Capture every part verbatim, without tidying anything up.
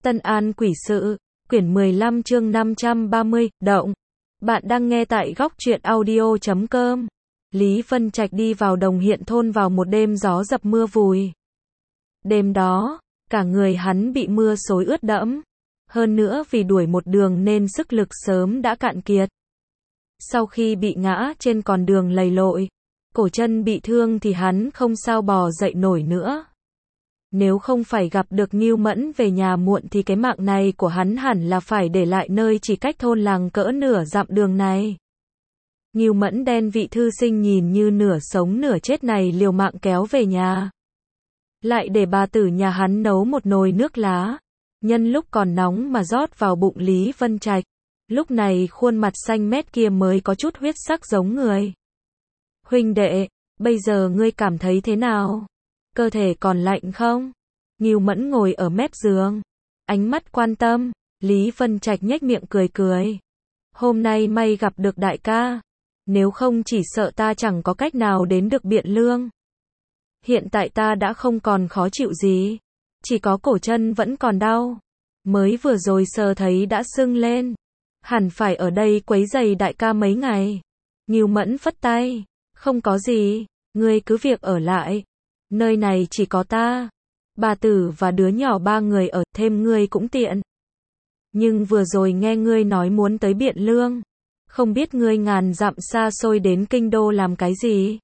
Tân An Quỷ Sự, quyển mười lăm chương năm trăm ba mươi, động. Bạn đang nghe tại góc truyện audio chấm com. Lý Vân Trạch đi vào Đồng Hiện thôn vào một đêm gió dập mưa vùi. Đêm đó, cả người hắn bị mưa xối ướt đẫm. Hơn nữa vì đuổi một đường nên sức lực sớm đã cạn kiệt. Sau khi bị ngã trên con đường lầy lội, cổ chân bị thương thì hắn không sao bò dậy nổi nữa. Nếu không phải gặp được Ngưu Mẫn về nhà muộn thì cái mạng này của hắn hẳn là phải để lại nơi chỉ cách thôn làng cỡ nửa dặm đường này. Ngưu Mẫn đen vị thư sinh nhìn như nửa sống nửa chết này liều mạng kéo về nhà. Lại để bà tử nhà hắn nấu một nồi nước lá, nhân lúc còn nóng mà rót vào bụng Lý Vân Trạch. Lúc này khuôn mặt xanh mét kia mới có chút huyết sắc giống người. Huynh đệ, bây giờ ngươi cảm thấy thế nào? Cơ thể còn lạnh không? Ngưu Mẫn ngồi ở mép giường, ánh mắt quan tâm. Lý Vân Trạch nhếch miệng cười cười. Hôm nay may gặp được đại ca, nếu không chỉ sợ ta chẳng có cách nào đến được Biện Lương. Hiện tại ta đã không còn khó chịu gì, chỉ có cổ chân vẫn còn đau. Mới vừa rồi sờ thấy đã sưng lên, hẳn phải ở đây quấy rầy đại ca mấy ngày. Ngưu Mẫn phất tay, không có gì, ngươi cứ việc ở lại. Nơi này chỉ có ta, bà tử và đứa nhỏ ba người ở, thêm ngươi cũng tiện. Nhưng vừa rồi nghe ngươi nói muốn tới Biện Lương, không biết ngươi ngàn dặm xa xôi đến kinh đô làm cái gì?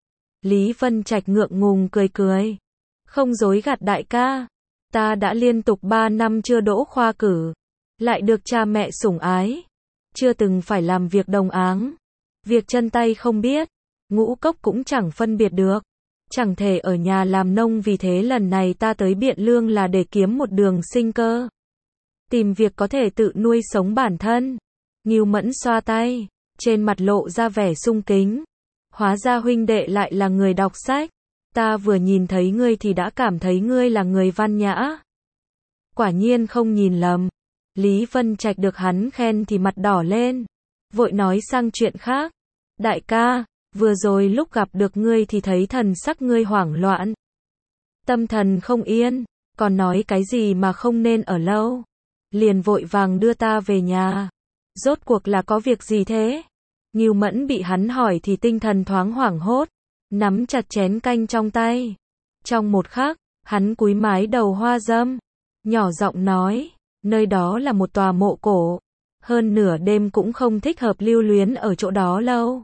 Lý Vân Trạch ngượng ngùng cười cười. Không dối gạt đại ca, ta đã liên tục ba năm chưa đỗ khoa cử, lại được cha mẹ sủng ái, chưa từng phải làm việc đồng áng. Việc chân tay không biết, ngũ cốc cũng chẳng phân biệt được. Chẳng thể ở nhà làm nông, vì thế lần này ta tới Biện Lương là để kiếm một đường sinh cơ. Tìm việc có thể tự nuôi sống bản thân. Ngưu Mẫn xoa tay, trên mặt lộ ra vẻ sung kính. Hóa ra huynh đệ lại là người đọc sách. Ta vừa nhìn thấy ngươi thì đã cảm thấy ngươi là người văn nhã. Quả nhiên không nhìn lầm. Lý Vân Trạch được hắn khen thì mặt đỏ lên, vội nói sang chuyện khác. Đại ca, vừa rồi lúc gặp được ngươi thì thấy thần sắc ngươi hoảng loạn, tâm thần không yên, còn nói cái gì mà không nên ở lâu. Liền vội vàng đưa ta về nhà. Rốt cuộc là có việc gì thế? Ngưu Mẫn bị hắn hỏi thì tinh thần thoáng hoảng hốt, nắm chặt chén canh trong tay. Trong một khắc, hắn cúi mái đầu hoa dâm, nhỏ giọng nói, nơi đó là một tòa mộ cổ, hơn nửa đêm cũng không thích hợp lưu luyến ở chỗ đó lâu.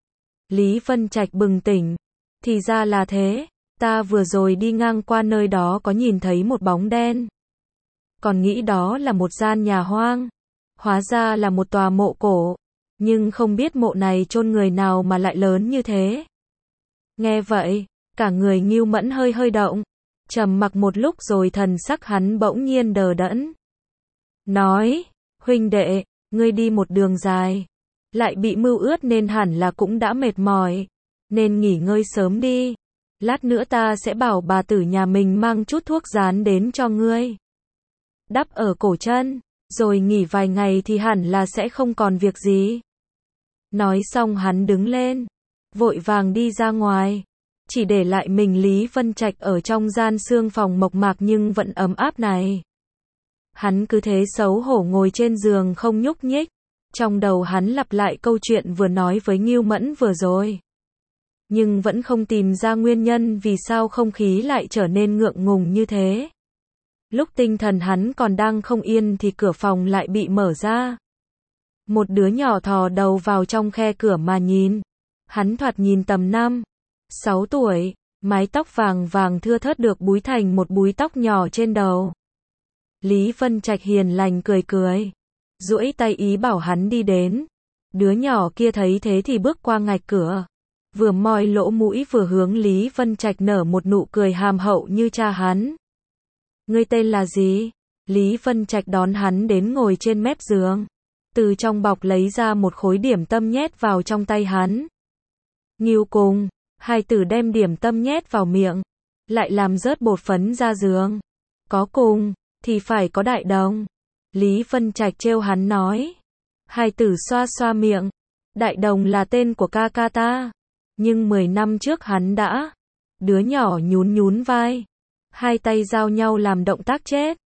Lý Vân Trạch bừng tỉnh, thì ra là thế, ta vừa rồi đi ngang qua nơi đó có nhìn thấy một bóng đen. Còn nghĩ đó là một gian nhà hoang, hóa ra là một tòa mộ cổ, nhưng không biết mộ này chôn người nào mà lại lớn như thế. Nghe vậy, cả người Ngưu Mẫn hơi hơi động, trầm mặc một lúc rồi thần sắc hắn bỗng nhiên đờ đẫn. Nói, huynh đệ, ngươi đi một đường dài, lại bị mưa ướt nên hẳn là cũng đã mệt mỏi, nên nghỉ ngơi sớm đi. Lát nữa ta sẽ bảo bà tử nhà mình mang chút thuốc dán đến cho ngươi, đắp ở cổ chân, rồi nghỉ vài ngày thì hẳn là sẽ không còn việc gì. Nói xong hắn đứng lên, vội vàng đi ra ngoài, chỉ để lại mình Lý Vân Trạch ở trong gian sương phòng mộc mạc nhưng vẫn ấm áp này. Hắn cứ thế xấu hổ ngồi trên giường không nhúc nhích, trong đầu hắn lặp lại câu chuyện vừa nói với Ngưu Mẫn vừa rồi. Nhưng vẫn không tìm ra nguyên nhân vì sao không khí lại trở nên ngượng ngùng như thế. Lúc tinh thần hắn còn đang không yên thì cửa phòng lại bị mở ra. Một đứa nhỏ thò đầu vào trong khe cửa mà nhìn. Hắn thoạt nhìn tầm năm, sáu tuổi, mái tóc vàng vàng thưa thớt được búi thành một búi tóc nhỏ trên đầu. Lý Vân Trạch hiền lành cười cười, duỗi tay ý bảo hắn đi đến. Đứa nhỏ kia thấy thế thì bước qua ngạch cửa, vừa moi lỗ mũi vừa hướng Lý Vân Trạch nở một nụ cười hàm hậu như cha hắn. Ngươi tên là gì? Lý Vân Trạch đón hắn đến ngồi trên mép giường, từ trong bọc lấy ra một khối điểm tâm nhét vào trong tay hắn. Ngưu Cùng, hai tử đem điểm tâm nhét vào miệng, lại làm rớt bột phấn ra giường. Có cùng thì phải có đại đồng. Lý Vân Trạch trêu hắn nói. Hai tử xoa xoa miệng. Đại đồng là tên của ca ca ta, nhưng mười năm trước hắn đã. Đứa nhỏ nhún nhún vai, hai tay giao nhau làm động tác chết.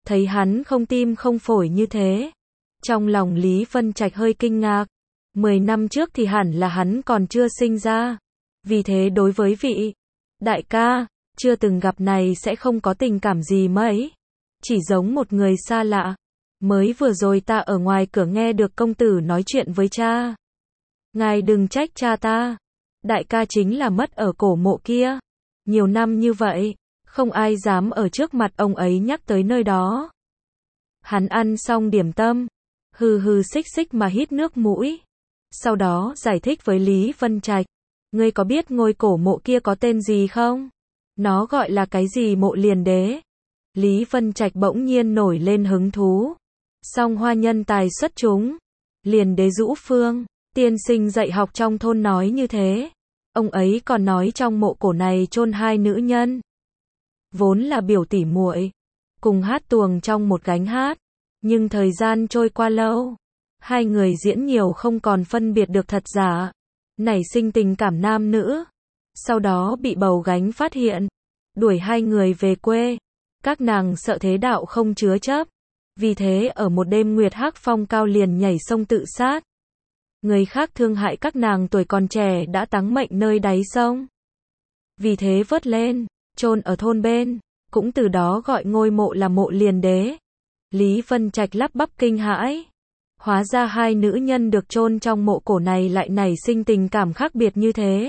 Thấy hắn không tim không phổi như thế, trong lòng Lý Vân Trạch hơi kinh ngạc. Mười năm trước thì hẳn là hắn còn chưa sinh ra. Vì thế đối với vị đại ca chưa từng gặp này sẽ không có tình cảm gì mấy. Chỉ giống một người xa lạ. Mới vừa rồi ta ở ngoài cửa nghe được công tử nói chuyện với cha. Ngài đừng trách cha ta. Đại ca chính là mất ở cổ mộ kia. Nhiều năm như vậy, không ai dám ở trước mặt ông ấy nhắc tới nơi đó. Hắn ăn xong điểm tâm, hừ hừ xích xích mà hít nước mũi. Sau đó giải thích với Lý Vân Trạch. Ngươi có biết ngôi cổ mộ kia có tên gì không? Nó gọi là cái gì mộ liền đế? Lý Vân Trạch bỗng nhiên nổi lên hứng thú. Song hoa nhân tài xuất chúng. Liền đế Dũ Phương, tiên sinh dạy học trong thôn nói như thế. Ông ấy còn nói trong mộ cổ này chôn hai nữ nhân. Vốn là biểu tỷ muội, cùng hát tuồng trong một gánh hát. Nhưng thời gian trôi qua lâu, hai người diễn nhiều không còn phân biệt được thật giả. Nảy sinh tình cảm nam nữ. Sau đó bị bầu gánh phát hiện, đuổi hai người về quê. Các nàng sợ thế đạo không chứa chấp. Vì thế ở một đêm nguyệt hắc phong cao liền nhảy sông tự sát. Người khác thương hại các nàng tuổi còn trẻ đã táng mệnh nơi đáy sông. Vì thế vớt lên, chôn ở thôn bên, cũng từ đó gọi ngôi mộ là mộ liền đế. Lý Vân Trạch lắp bắp kinh hãi. Hóa ra hai nữ nhân được chôn trong mộ cổ này lại nảy sinh tình cảm khác biệt như thế.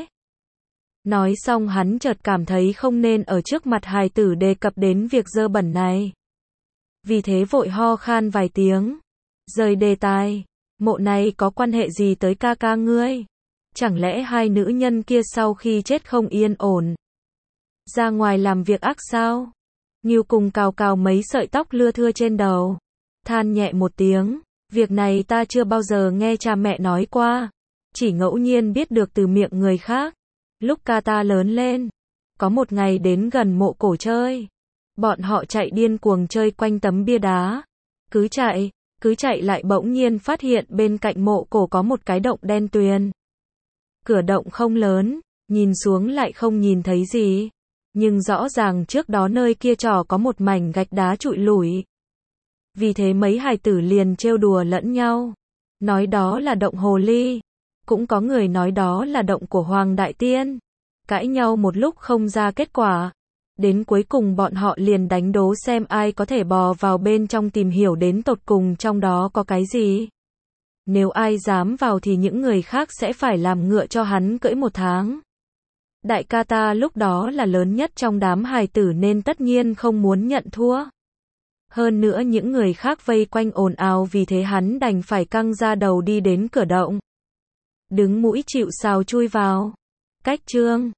Nói xong hắn chợt cảm thấy không nên ở trước mặt hài tử đề cập đến việc dơ bẩn này. Vì thế vội ho khan vài tiếng. Rời đề tài. Mộ này có quan hệ gì tới ca ca ngươi? Chẳng lẽ hai nữ nhân kia sau khi chết không yên ổn? Ra ngoài làm việc ác sao? Ngưu cùng cào cào mấy sợi tóc lưa thưa trên đầu. Than nhẹ một tiếng. Việc này ta chưa bao giờ nghe cha mẹ nói qua. Chỉ ngẫu nhiên biết được từ miệng người khác. Lúc ca ta lớn lên, có một ngày đến gần mộ cổ chơi. Bọn họ chạy điên cuồng chơi quanh tấm bia đá. Cứ chạy, cứ chạy lại bỗng nhiên phát hiện bên cạnh mộ cổ có một cái động đen tuyền. Cửa động không lớn, nhìn xuống lại không nhìn thấy gì. Nhưng rõ ràng trước đó nơi kia trò có một mảnh gạch đá trụi lủi. Vì thế mấy hài tử liền trêu đùa lẫn nhau. Nói đó là động hồ ly. Cũng có người nói đó là động của Hoàng Đại Tiên. Cãi nhau một lúc không ra kết quả. Đến cuối cùng bọn họ liền đánh đố xem ai có thể bò vào bên trong tìm hiểu đến tột cùng trong đó có cái gì. Nếu ai dám vào thì những người khác sẽ phải làm ngựa cho hắn cưỡi một tháng. Đại ca ta lúc đó là lớn nhất trong đám hài tử nên tất nhiên không muốn nhận thua. Hơn nữa những người khác vây quanh ồn ào vì thế hắn đành phải căng ra đầu đi đến cửa động. Đứng mũi chịu sào chui vào. Cách chương